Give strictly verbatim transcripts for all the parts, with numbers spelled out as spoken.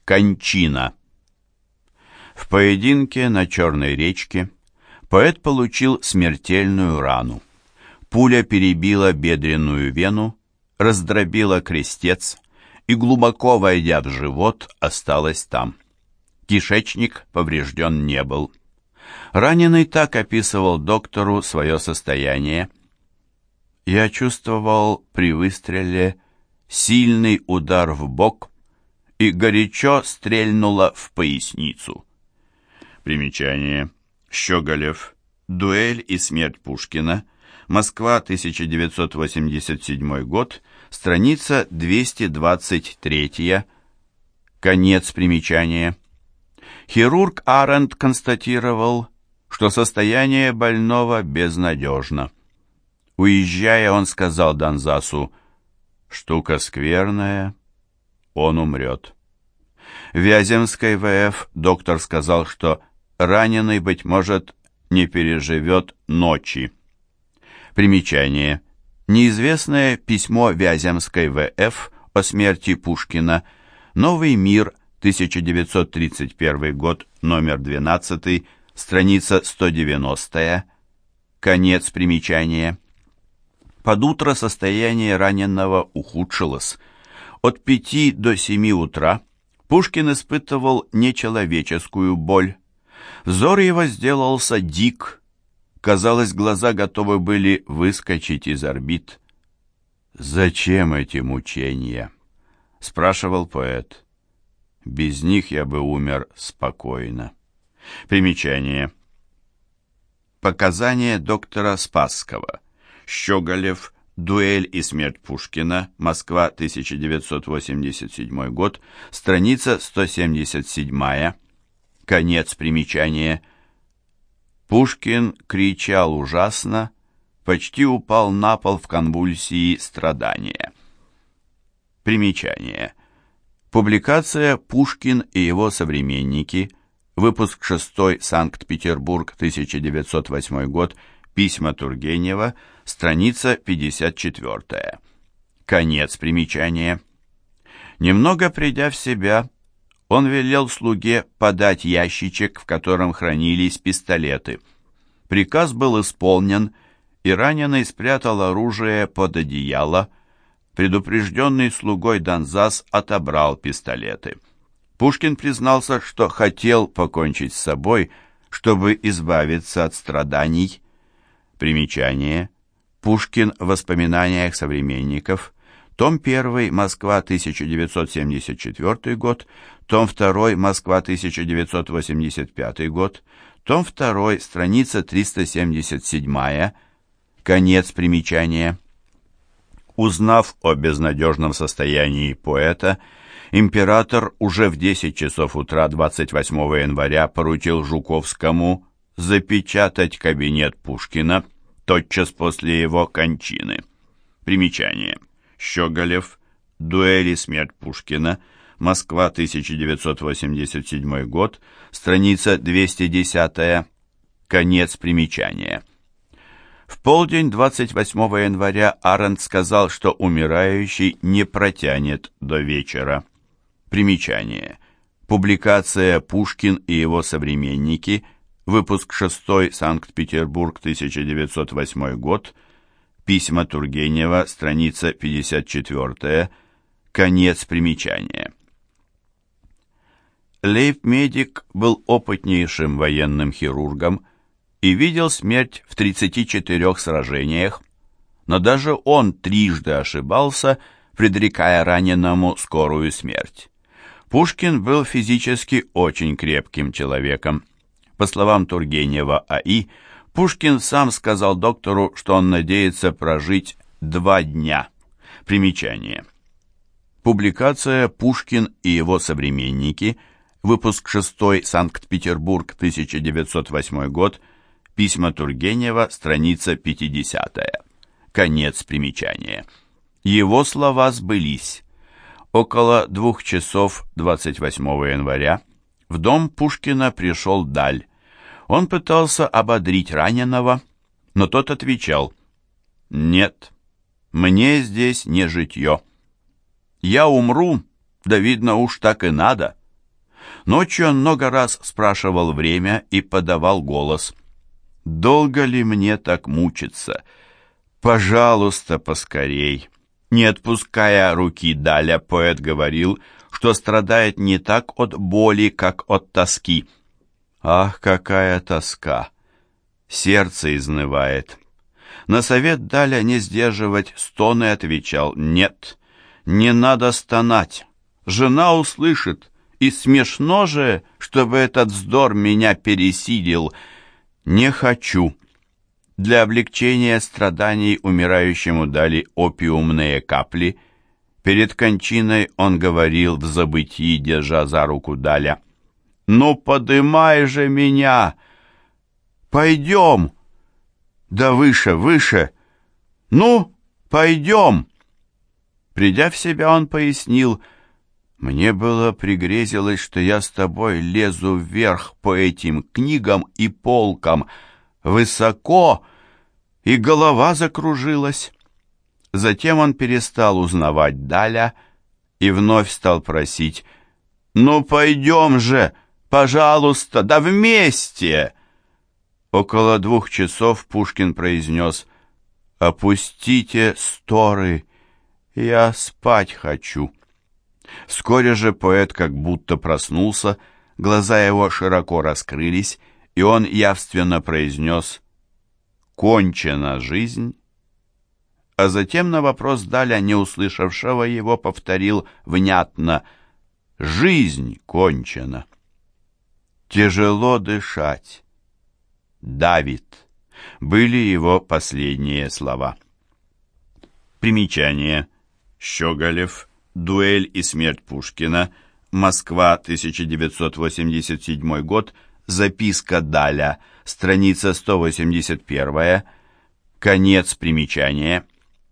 Кончина. В поединке на Черной речке поэт получил смертельную рану. Пуля перебила бедренную вену, раздробила крестец и, глубоко войдя в живот, осталась там. Кишечник поврежден не был. Раненый так описывал доктору свое состояние. «Я чувствовал при выстреле сильный удар в бок и горячо стрельнуло в поясницу». Примечание. Щеголев. Дуэль и смерть Пушкина. Москва, тысяча девятьсот восемьдесят седьмой год. Страница двести двадцать три. Конец примечания. Хирург Арендт констатировал, что состояние больного безнадежно. Уезжая, он сказал Донзасу: «Штука скверная, он умрет». В Вяземской ВФ доктор сказал, что раненый, быть может, не переживет ночи. Примечание. Неизвестное письмо Вяземской ВФ о смерти Пушкина. Новый мир, тысяча девятьсот тридцать первый год, номер двенадцать, страница сто девяностая. Конец примечания. Под утро состояние раненого ухудшилось. От пяти до семи утра Пушкин испытывал нечеловеческую боль. Взор его сделался дик. Казалось, глаза готовы были выскочить из орбит. «Зачем эти мучения?» — спрашивал поэт. «Без них я бы умер спокойно». Примечание. Показания доктора Спасского. Щеголев. Дуэль и смерть Пушкина. Москва, тысяча девятьсот восемьдесят седьмой год. Страница сто семьдесят семь. Конец примечания. Пушкин кричал ужасно, почти упал на пол в конвульсии страдания. Примечание. Публикация «Пушкин и его современники», выпуск шестой, Санкт-Петербург, тысяча девятьсот восьмой год, письма Тургенева, страница пятьдесят четыре. Конец примечания. Немного придя в себя, он велел слуге подать ящичек, в котором хранились пистолеты. Приказ был исполнен, и раненый спрятал оружие под одеяло. Предупрежденный слугой Донзас отобрал пистолеты. Пушкин признался, что хотел покончить с собой, чтобы избавиться от страданий. Примечание. Пушкин в воспоминаниях современников. Том один. Москва, тысяча девятьсот семьдесят четвёртый год. Том два. Москва, тысяча девятьсот восемьдесят пятый год. Том два. Страница триста семьдесят семь. Конец примечания. Узнав о безнадежном состоянии поэта, император уже в десять часов утра двадцать восьмого января поручил Жуковскому запечатать кабинет Пушкина тотчас после его кончины. Примечание. Щеголев. Дуэль и смерть Пушкина. Москва, тысяча девятьсот восемьдесят седьмой год. Страница двести десять. Конец примечания. В полдень двадцать восьмого января Арендт сказал, что умирающий не протянет до вечера. Примечание. Публикация «Пушкин и его современники», выпуск шестой, Санкт-Петербург, тысяча девятьсот восьмой год, письма Тургенева, страница пятьдесят четыре. Конец примечания. Лейб-медик был опытнейшим военным хирургом и видел смерть в тридцати четырёх сражениях, но даже он трижды ошибался, предрекая раненому скорую смерть. Пушкин был физически очень крепким человеком. По словам Тургенева А.И., Пушкин сам сказал доктору, что он надеется прожить два дня. Примечание. Публикация «Пушкин и его современники», выпуск шестой, Санкт-Петербург, тысяча девятьсот восьмой год, письма Тургенева, страница пятидесятая. Конец примечания. Его слова сбылись. Около двух часов двадцать восьмого января в дом Пушкина пришел Даль. Он пытался ободрить раненого, но тот отвечал: «Нет, мне здесь не житье. Я умру, да видно уж так и надо. Ночью он много раз спрашивал время и подавал голос. «Долго ли мне так мучиться? Пожалуйста, поскорей!» Не отпуская руки Даля, поэт говорил, что страдает не так от боли, как от тоски. Ах, какая тоска! Сердце изнывает. На совет Даля не сдерживать стоны отвечал: «Нет, не надо стонать. Жена услышит, и смешно же, чтобы этот вздор меня пересилил. Не хочу». Для облегчения страданий умирающему дали опиумные капли. Перед кончиной он говорил в забытии, держа за руку Даля: «Ну, подымай же меня! Пойдем! Да выше, выше! Ну, пойдем!» Придя в себя, он пояснил: «Мне было пригрезилось, что я с тобой лезу вверх по этим книгам и полкам, высоко, и голова закружилась». Затем он перестал узнавать Даля и вновь стал просить: «Ну, пойдем же, пожалуйста, да вместе!» Около двух часов Пушкин произнес: «Опустите сторы, я спать хочу». Вскоре же поэт как будто проснулся, глаза его широко раскрылись, и он явственно произнес: «Кончена жизнь». А затем на вопрос Даля, не услышавшего его, повторил внятно: «Жизнь кончена». «Тяжело дышать. Давит» были его последние слова. Примечание. Щеголев. Дуэль и смерть Пушкина. Москва, тысяча девятьсот восемьдесят седьмой год. Записка Даля. Страница сто восемьдесят первая. Конец примечания.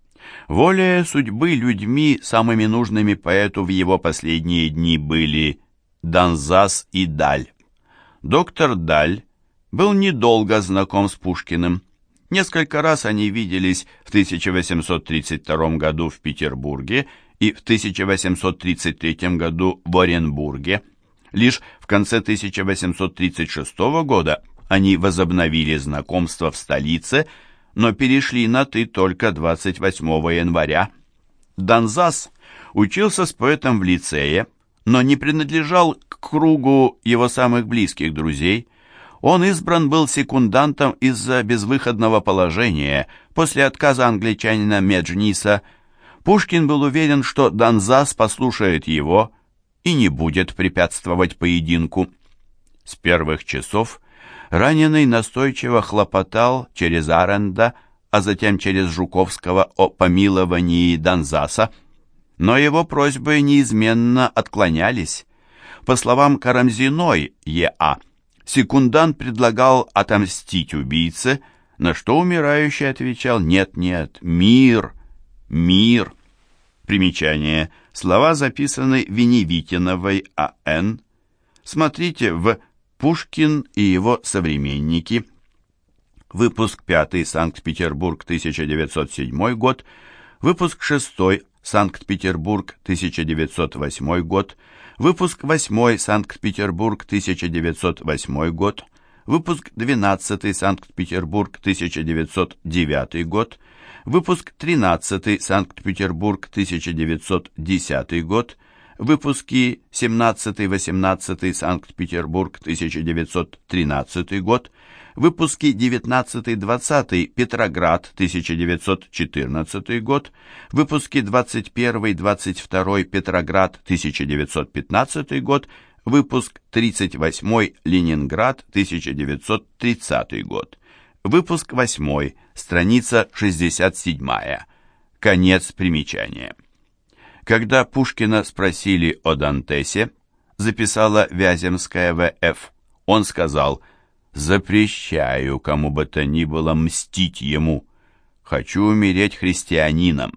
Волею судьбы людьми, самыми нужными поэту в его последние дни, были Донзас и Даль. Доктор Даль был недолго знаком с Пушкиным. Несколько раз они виделись в тысяча восемьсот тридцать втором году в Петербурге и в тысяча восемьсот тридцать третьем году в Оренбурге. Лишь в конце тысяча восемьсот тридцать шестого года они возобновили знакомство в столице, но перешли на «ты» только двадцать восьмого января. Донзас учился с поэтом в лицее, но не принадлежал к кругу его самых близких друзей. Он избран был секундантом из-за безвыходного положения после отказа англичанина Меджниса. Пушкин был уверен, что Донзас послушает его и не будет препятствовать поединку. С первых часов раненый настойчиво хлопотал через Аренда, а затем через Жуковского о помиловании Донзаса, но его просьбы неизменно отклонялись. По словам Карамзиной Е А, секундант предлагал отомстить убийце, на что умирающий отвечал: «Нет-нет, мир, мир». Примечание. Слова записаны Веневитиновой А Н Смотрите в «Пушкин и его современники». Выпуск пятый, Санкт-Петербург, тысяча девятьсот седьмой год. Выпуск шестой, Санкт-Петербург, тысяча девятьсот восьмой год. Выпуск восьмой, Санкт-Петербург, тысяча девятьсот восьмой год. Выпуск двенадцатый, Санкт-Петербург, тысяча девятьсот девятый год. Выпуск тринадцатый, Санкт-Петербург, тысяча девятьсот десятый год. Выпуски семнадцатый-восемнадцатый, Санкт-Петербург, тысяча девятьсот тринадцатый год. Выпуски девятнадцатый-двадцатый, Петроград, тысяча девятьсот четырнадцатый год. Выпуски двадцать первый-двадцать второй, Петроград, тысяча девятьсот пятнадцатый год. Выпуск тридцать восьмой, Ленинград, тысяча девятьсот тридцатый год. Выпуск восьмой, страница шестьдесят седьмая. Конец примечания. Когда Пушкина спросили о Дантесе, записала Вяземская В Ф, он сказал: «Запрещаю кому бы то ни было мстить ему. Хочу умереть христианином.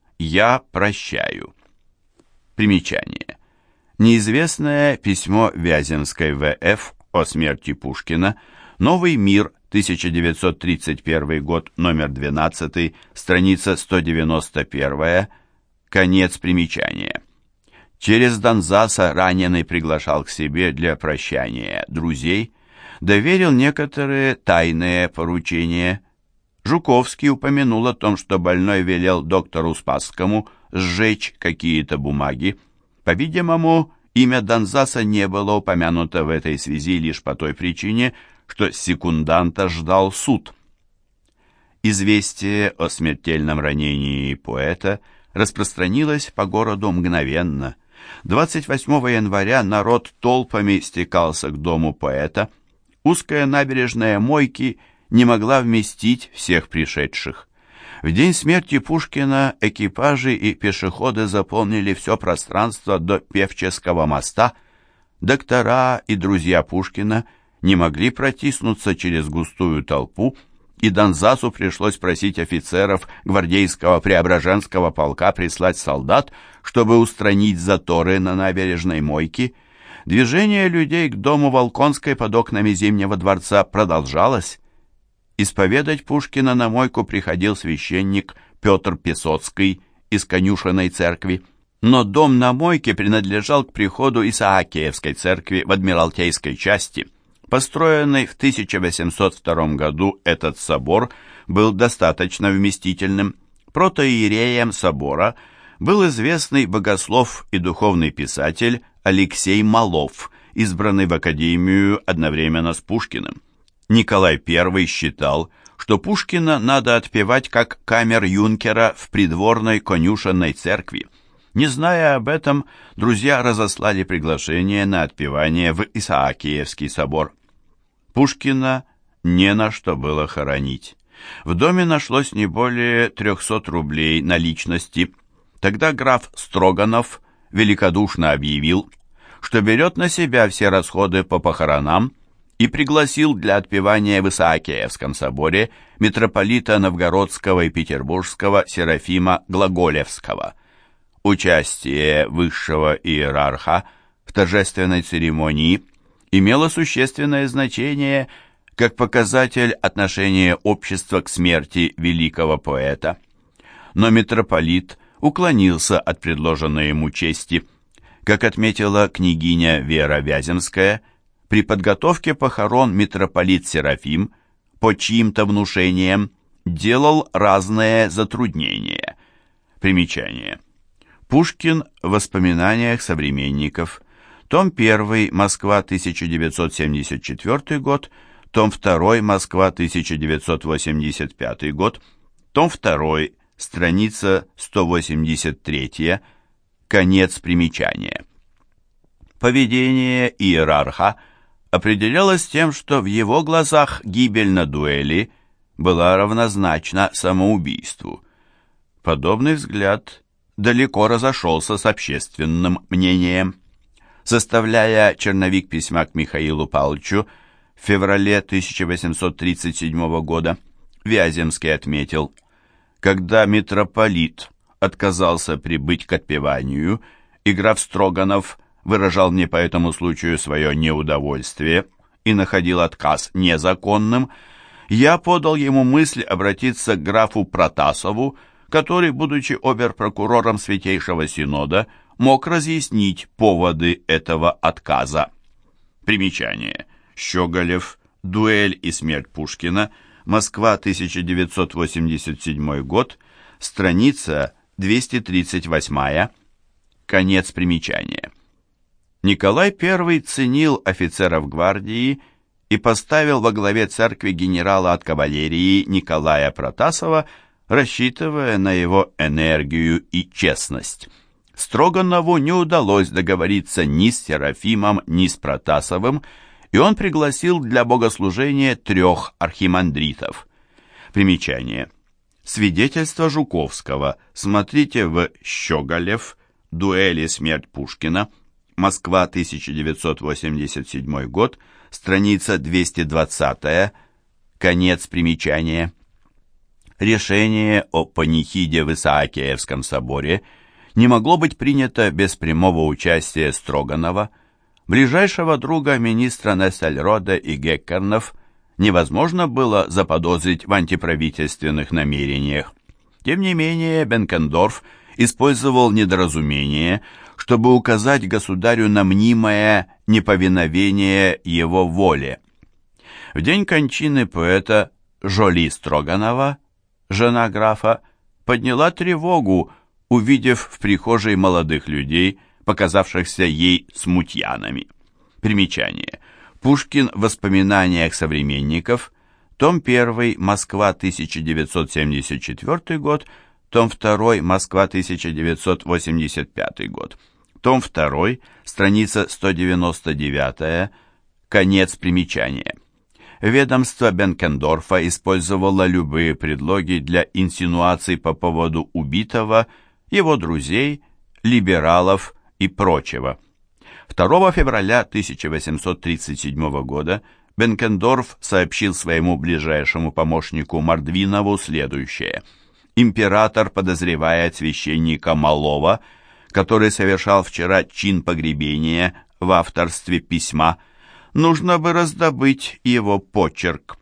Я прощаю». Примечание. Неизвестное письмо Вяземской В Ф о смерти Пушкина. Новый мир, тысяча девятьсот тридцать первый год, номер двенадцатый, страница сто девяносто первая. Конец примечания. Через Донзаса раненый приглашал к себе для прощания друзей, доверил некоторые тайные поручения. Жуковский упомянул о том, что больной велел доктору Спасскому сжечь какие-то бумаги. По-видимому, имя Донзаса не было упомянуто в этой связи лишь по той причине, что секунданта ждал суд. Известие о смертельном ранении поэта распространилось по городу мгновенно. двадцать восьмого января народ толпами стекался к дому поэта. Узкая набережная Мойки не могла вместить всех пришедших. В день смерти Пушкина экипажи и пешеходы заполнили все пространство до Певческого моста. Доктора и друзья Пушкина не могли протиснуться через густую толпу, и Донзасу пришлось просить офицеров гвардейского Преображенского полка прислать солдат, чтобы устранить заторы на набережной Мойки. Движение людей к дому Волконской под окнами Зимнего дворца продолжалось. Исповедать Пушкина на Мойку приходил священник Петр Песоцкий из Конюшенной церкви, но дом на Мойке принадлежал к приходу Исаакиевской церкви в Адмиралтейской части. Построенный в тысяча восемьсот втором году этот собор был достаточно вместительным. Протоиереем собора был известный богослов и духовный писатель Алексей Малов, избранный в Академию одновременно с Пушкиным. Николай Первый считал, что Пушкина надо отпевать как камер-юнкера в придворной конюшенной церкви. Не зная об этом, друзья разослали приглашение на отпевание в Исаакиевский собор. Пушкина не на что было хоронить. В доме нашлось не более трехсот рублей наличности. Тогда граф Строганов великодушно объявил, что берет на себя все расходы по похоронам, и пригласил для отпевания в Исаакиевском соборе митрополита Новгородского и Петербургского Серафима Глаголевского. Участие высшего иерарха в торжественной церемонии имело существенное значение как показатель отношения общества к смерти великого поэта. Но митрополит уклонился от предложенной ему чести. Как отметила княгиня Вера Вяземская, при подготовке похорон митрополит Серафим по чьим-то внушениям делал разные затруднения. Примечание. Пушкин в воспоминаниях современников. Том первый, Москва, тысяча девятьсот семьдесят четвёртый год. Том второй, Москва, тысяча девятьсот восемьдесят пятый год. Том второй, страница сто восемьдесят три. Конец примечания. Поведение иерарха определялось тем, что в его глазах гибель на дуэли была равнозначна самоубийству. Подобный взгляд далеко разошелся с общественным мнением. Составляя черновик письма к Михаилу Павловичу в феврале тысяча восемьсот тридцать седьмого года, Вяземский отметил: «Когда митрополит отказался прибыть к отпеванию, и граф Строганов выражал мне по этому случаю свое неудовольствие и находил отказ незаконным, я подал ему мысль обратиться к графу Протасову, который, будучи обер-прокурором Святейшего Синода, мог разъяснить поводы этого отказа». Примечание. Щеголев. Дуэль и смерть Пушкина. Москва, тысяча девятьсот восемьдесят седьмой год. Страница двести тридцать восемь. Конец примечания. Николай Первый ценил офицеров гвардии и поставил во главе церкви генерала от кавалерии Николая Протасова, рассчитывая на его энергию и честность. Строганову не удалось договориться ни с Серафимом, ни с Протасовым, и он пригласил для богослужения трех архимандритов. Примечание. Свидетельство Жуковского смотрите в «Щеголев. Дуэль и смерть Пушкина». Москва, тысяча девятьсот восемьдесят седьмой год, страница двести двадцать, конец примечания. Решение о панихиде в Исаакиевском соборе не могло быть принято без прямого участия Строганова. Ближайшего друга министра Нессельроде и Геккернов невозможно было заподозрить в антиправительственных намерениях. Тем не менее, Бенкендорф использовал недоразумение, чтобы указать государю на мнимое неповиновение его воле. В день кончины поэта Жоли Строганова, жена графа, подняла тревогу, увидев в прихожей молодых людей, показавшихся ей смутьянами. Примечание. Пушкин в воспоминаниях современников, том один, Москва, тысяча девятьсот семьдесят четвёртый год, том два, Москва, тысяча девятьсот восемьдесят пятый год, том два, страница сто девяносто девять, конец примечания. Ведомство Бенкендорфа использовало любые предлоги для инсинуаций по поводу убитого, его друзей, либералов и прочего. второго февраля тысяча восемьсот тридцать седьмого года Бенкендорф сообщил своему ближайшему помощнику Мордвинову следующее. Император подозревает священника Малова, который совершал вчера чин погребения в авторстве письма. Нужно бы раздобыть его почерк.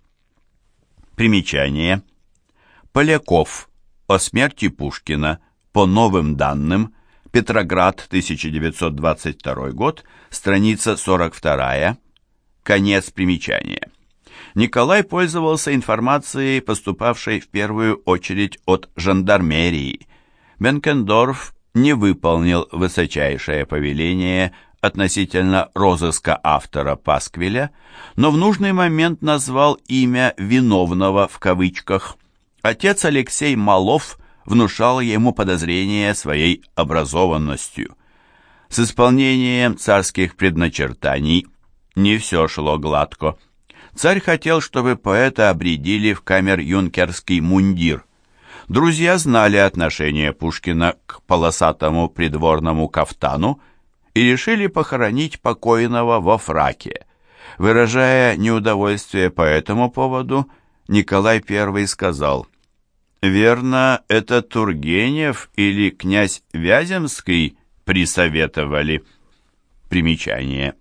Примечание. Поляков. О смерти Пушкина. По новым данным. Петроград, тысяча девятьсот двадцать второй год. Страница сорок два. Конец примечания. Николай пользовался информацией, поступавшей в первую очередь от жандармерии. Бенкендорф не выполнил высочайшее повеление относительно розыска автора пасквиля, но в нужный момент назвал имя «виновного» в кавычках. Отец Алексей Малов внушал ему подозрение своей образованностью. С исполнением царских предначертаний не все шло гладко. Царь хотел, чтобы поэта обрядили в камер-юнкерский мундир. Друзья знали отношение Пушкина к полосатому придворному кафтану и решили похоронить покойного во фраке. Выражая неудовольствие по этому поводу, Николай Первый сказал: «Верно, это Тургенев или князь Вяземский присоветовали». Примечание.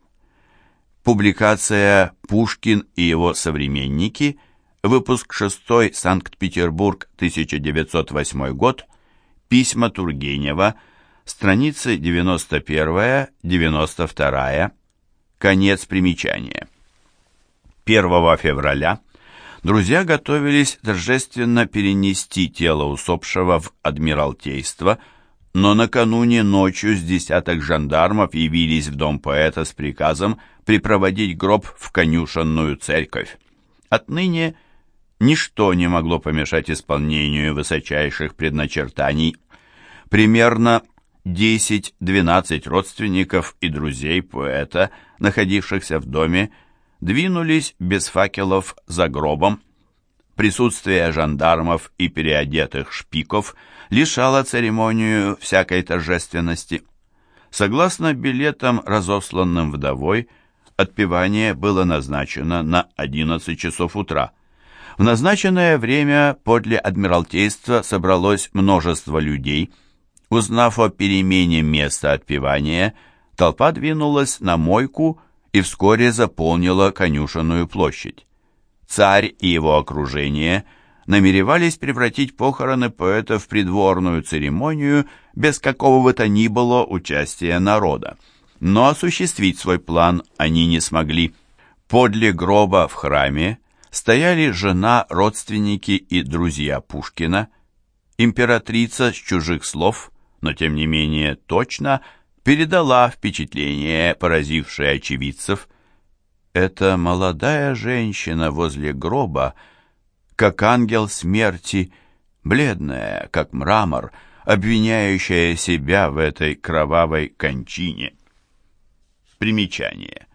Публикация «Пушкин и его современники», выпуск шестой, Санкт-Петербург, тысяча девятьсот восьмой год, письма Тургенева, страницы девяносто один — девяносто два, конец примечания. первого февраля друзья готовились торжественно перенести тело усопшего в Адмиралтейство, но накануне ночью с десяток жандармов явились в дом поэта с приказом припроводить гроб в конюшенную церковь. Отныне ничто не могло помешать исполнению высочайших предначертаний. Примерно десять-двенадцать родственников и друзей поэта, находившихся в доме, двинулись без факелов за гробом. Присутствие жандармов и переодетых шпиков лишало церемонию всякой торжественности. Согласно билетам, разосланным вдовой, отпевание было назначено на одиннадцать часов утра. В назначенное время подле Адмиралтейства собралось множество людей. Узнав о перемене места отпевания, толпа двинулась на мойку и вскоре заполнила конюшенную площадь. Царь и его окружение намеревались превратить похороны поэта в придворную церемонию без какого бы то ни было участия народа. Но осуществить свой план они не смогли. Подле гроба в храме стояли жена, родственники и друзья Пушкина. Императрица с чужих слов, но тем не менее точно, передала впечатление, поразившее очевидцев. Эта молодая женщина возле гроба, как ангел смерти, бледная, как мрамор, обвиняющая себя в этой кровавой кончине. Примечание.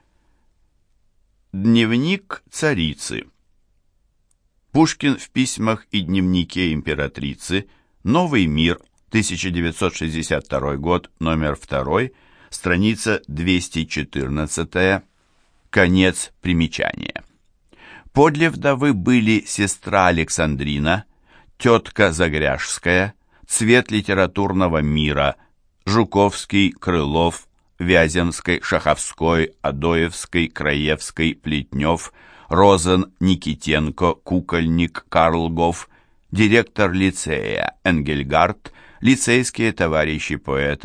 Дневник царицы. Пушкин в письмах и дневнике императрицы. Новый мир. тысяча девятьсот шестьдесят второй год. Номер два. Страница двести четырнадцать. Конец примечания. Подле вдовы были сестра Александрина, тетка Загряжская, цвет литературного мира, Жуковский, Крылов, Вяземской, Шаховской, Адоевской, Краевской, Плетнев, Розен, Никитенко, Кукольник, Карлгов, директор лицея Энгельгард, лицейские товарищи поэта,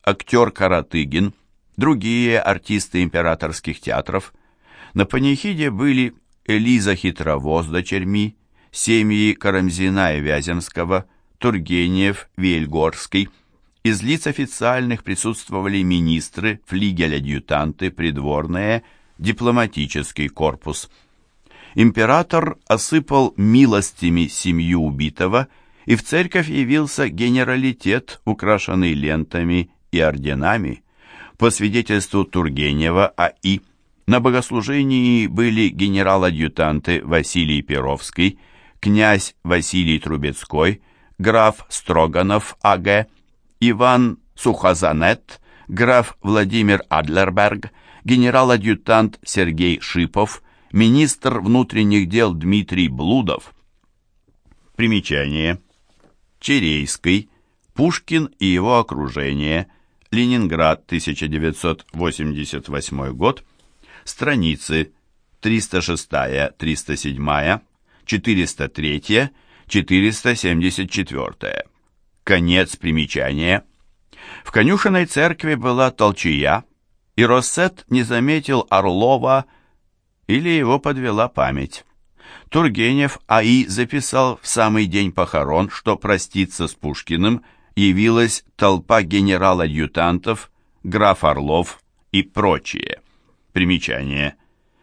актер Каратыгин, другие артисты императорских театров. На панихиде были Элиза Хитрово с дочерьми, семьи Карамзина и Вяземского, Тургенев, Вельгорский. Из лиц официальных присутствовали министры, флигель-адъютанты, придворные, дипломатический корпус. Император осыпал милостями семью убитого, и в церковь явился генералитет, украшенный лентами и орденами. По свидетельству Тургенева А И, на богослужении были генерал-адъютанты Василий Перовский, князь Василий Трубецкой, граф Строганов А Г, Иван Сухозанет, граф Владимир Адлерберг, генерал-адъютант Сергей Шипов, министр внутренних дел Дмитрий Блудов. Примечание. Черейский, Пушкин и его окружение, Ленинград, тысяча девятьсот восемьдесят восьмой год, страницы триста шестая — триста седьмая, четыреста третья — четыреста семьдесят четвёртая. Конец примечания. В конюшенной церкви была толчая, и Россет не заметил Орлова или его подвела память. Тургенев А И записал в самый день похорон, что проститься с Пушкиным явилась толпа генерал-адъютантов, граф Орлов и прочие. Примечание.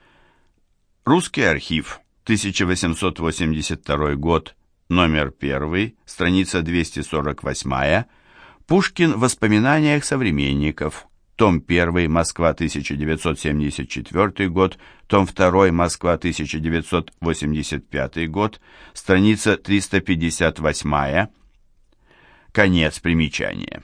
Русский архив, тысяча восемьсот восемьдесят второй год, номер один, страница двести сорок восемь, Пушкин в воспоминаниях современников, том один, Москва, тысяча девятьсот семьдесят четвёртый год, том два, Москва, тысяча девятьсот восемьдесят пятый год, страница триста пятьдесят восемь. Конец примечания.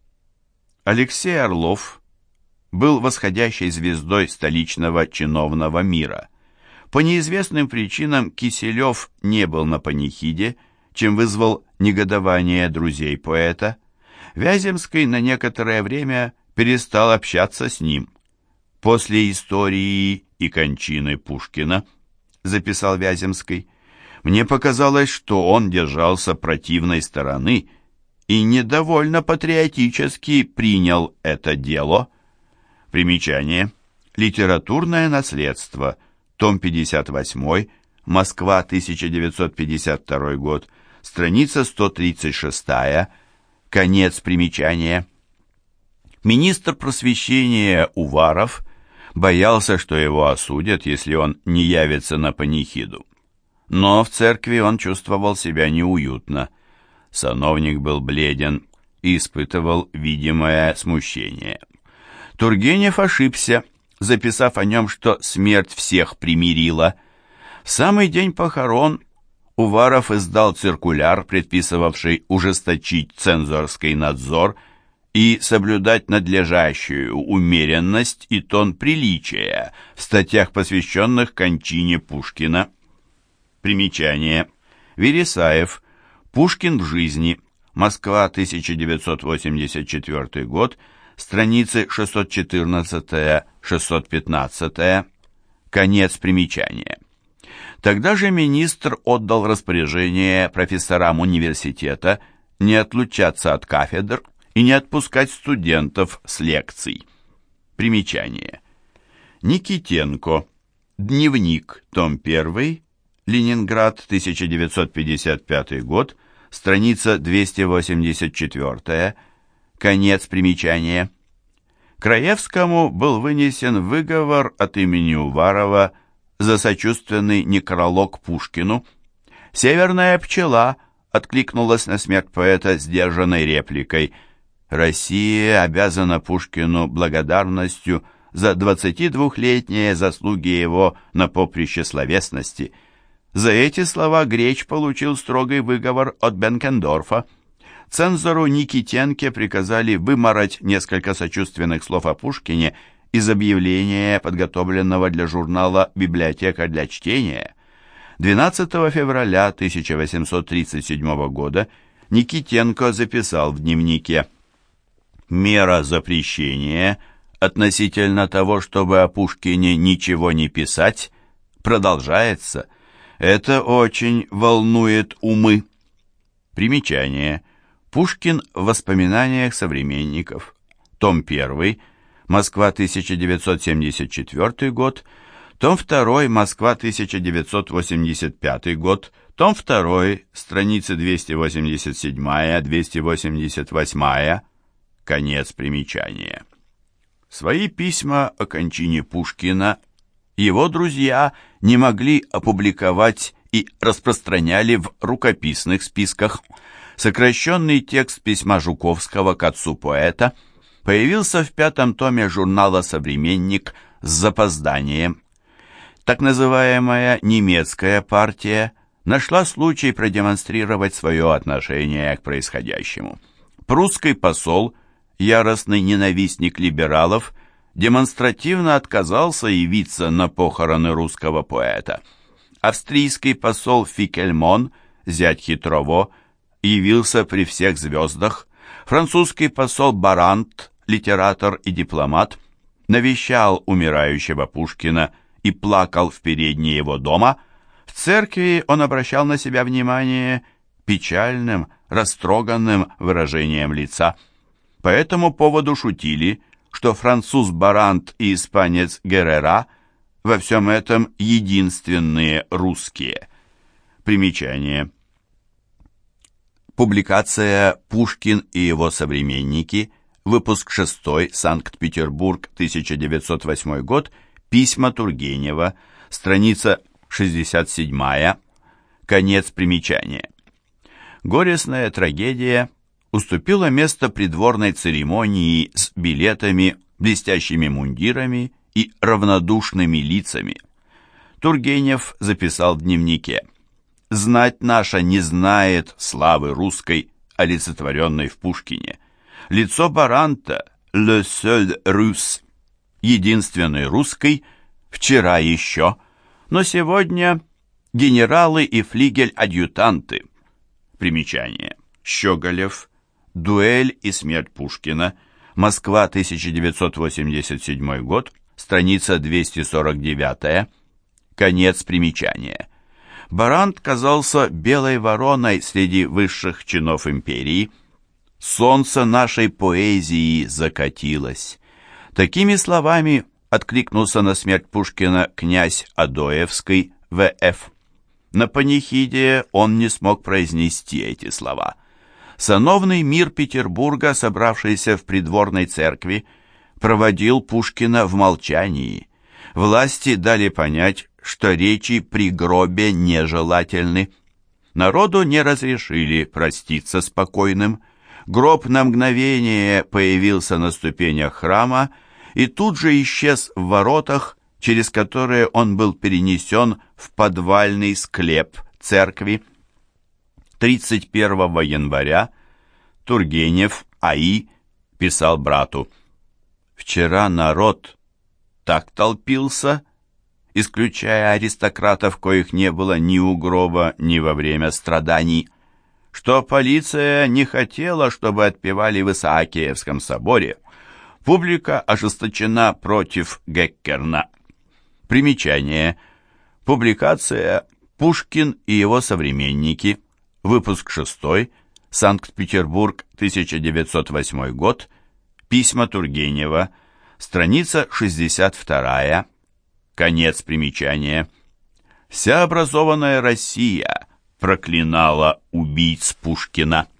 Алексей Орлов был восходящей звездой столичного чиновного мира. По неизвестным причинам Киселев не был на панихиде, чем вызвал негодование друзей поэта. Вяземский на некоторое время перестал общаться с ним. «После истории и кончины Пушкина», записал Вяземский, «мне показалось, что он держался противной стороны и недовольно патриотически принял это дело». Примечание. Литературное наследство. Том пятьдесят восемь. Москва, тысяча девятьсот пятьдесят второй год. Страница сто тридцать шесть. Конец примечания. Министр просвещения Уваров боялся, что его осудят, если он не явится на панихиду. Но в церкви он чувствовал себя неуютно. Сановник был бледен и испытывал видимое смущение. Тургенев ошибся, записав о нем, что смерть всех примирила. В самый день похорон Уваров издал циркуляр, предписывавший ужесточить цензорский надзор и соблюдать надлежащую умеренность и тон приличия в статьях, посвященных кончине Пушкина. Примечание. Вересаев. Пушкин в жизни. Москва, тысяча девятьсот восемьдесят четвёртый год. Страницы шестьсот четырнадцать — шестьсот пятнадцать. Конец примечания. Тогда же министр отдал распоряжение профессорам университета не отлучаться от кафедр и не отпускать студентов с лекций. Примечание. Никитенко. Дневник. Том один. Ленинград, тысяча девятьсот пятьдесят пятый год. Страница двести восемьдесят четыре. Конец примечания. Краевскому был вынесен выговор от имени Уварова за сочувственный некролог Пушкину. «Северная пчела» откликнулась на смерть поэта сдержанной репликой: «Россия обязана Пушкину благодарностью за двадцатидвухлетние заслуги его на поприще словесности». За эти слова Греч получил строгий выговор от Бенкендорфа. Цензору Никитенке приказали вымарать несколько сочувственных слов о Пушкине из объявления, подготовленного для журнала «Библиотека для чтения». двенадцатого февраля тысяча восемьсот тридцать седьмого года Никитенко записал в дневнике: «Мера запрещения относительно того, чтобы о Пушкине ничего не писать, продолжается. Это очень волнует умы». Примечание. Пушкин в воспоминаниях современников. том один, Москва, тысяча девятьсот семьдесят четвёртый год, том два, Москва, тысяча девятьсот восемьдесят пятый год, том два, страницы двести восемьдесят семь — двести восемьдесят восемь, конец примечания. Свои письма о кончине Пушкина его друзья не могли опубликовать и распространяли в рукописных списках. Сокращенный текст письма Жуковского к отцу поэта появился в пятом томе журнала «Современник» с запозданием. Так называемая немецкая партия нашла случай продемонстрировать свое отношение к происходящему. Прусский посол, яростный ненавистник либералов, демонстративно отказался явиться на похороны русского поэта. Австрийский посол Фикельмон, зять Хитрово, явился при всех звездах. Французский посол Барант, литератор и дипломат, навещал умирающего Пушкина и плакал в передней его дома. В церкви он обращал на себя внимание печальным, растроганным выражением лица. По этому поводу шутили, что француз Барант и испанец Геррера во всем этом единственные русские. Примечание. Публикация «Пушкин и его современники», выпуск шестой, Санкт-Петербург, тысяча девятьсот восьмой год, письма Тургенева, страница шестьдесят семь, конец примечания. Горестная трагедия уступила место придворной церемонии с билетами, блестящими мундирами и равнодушными лицами. Тургенев записал в дневнике: «Знать наша не знает славы русской, олицетворенной в Пушкине. Лицо Баранта — le seul russe, единственный русский, вчера еще, но сегодня генералы и флигель-адъютанты». Примечание. Щеголев. Дуэль и смерть Пушкина. Москва, тысяча девятьсот восемьдесят седьмой год. Страница двести сорок девять. Конец примечания. Барант казался белой вороной среди высших чинов империи. «Солнце нашей поэзии закатилось». Такими словами откликнулся на смерть Пушкина князь Адоевский В Ф На панихиде он не смог произнести эти слова. Сановный мир Петербурга, собравшийся в придворной церкви, проводил Пушкина в молчании. Власти дали понять, что речи при гробе нежелательны. Народу не разрешили проститься спокойным. Гроб на мгновение появился на ступенях храма и тут же исчез в воротах, через которые он был перенесен в подвальный склеп церкви. тридцать первого января Тургенев А И писал брату: «Вчера народ так толпился, исключая аристократов, коих не было ни у гроба, ни во время страданий, что полиция не хотела, чтобы отпевали в Исаакиевском соборе. Публика ожесточена против Геккерна». Примечание. Публикация «Пушкин и его современники», выпуск шестой, Санкт-Петербург, тысяча девятьсот восьмой год, письма Тургенева, страница шестьдесят два, конец примечания. Вся образованная Россия проклинала убийц Пушкина.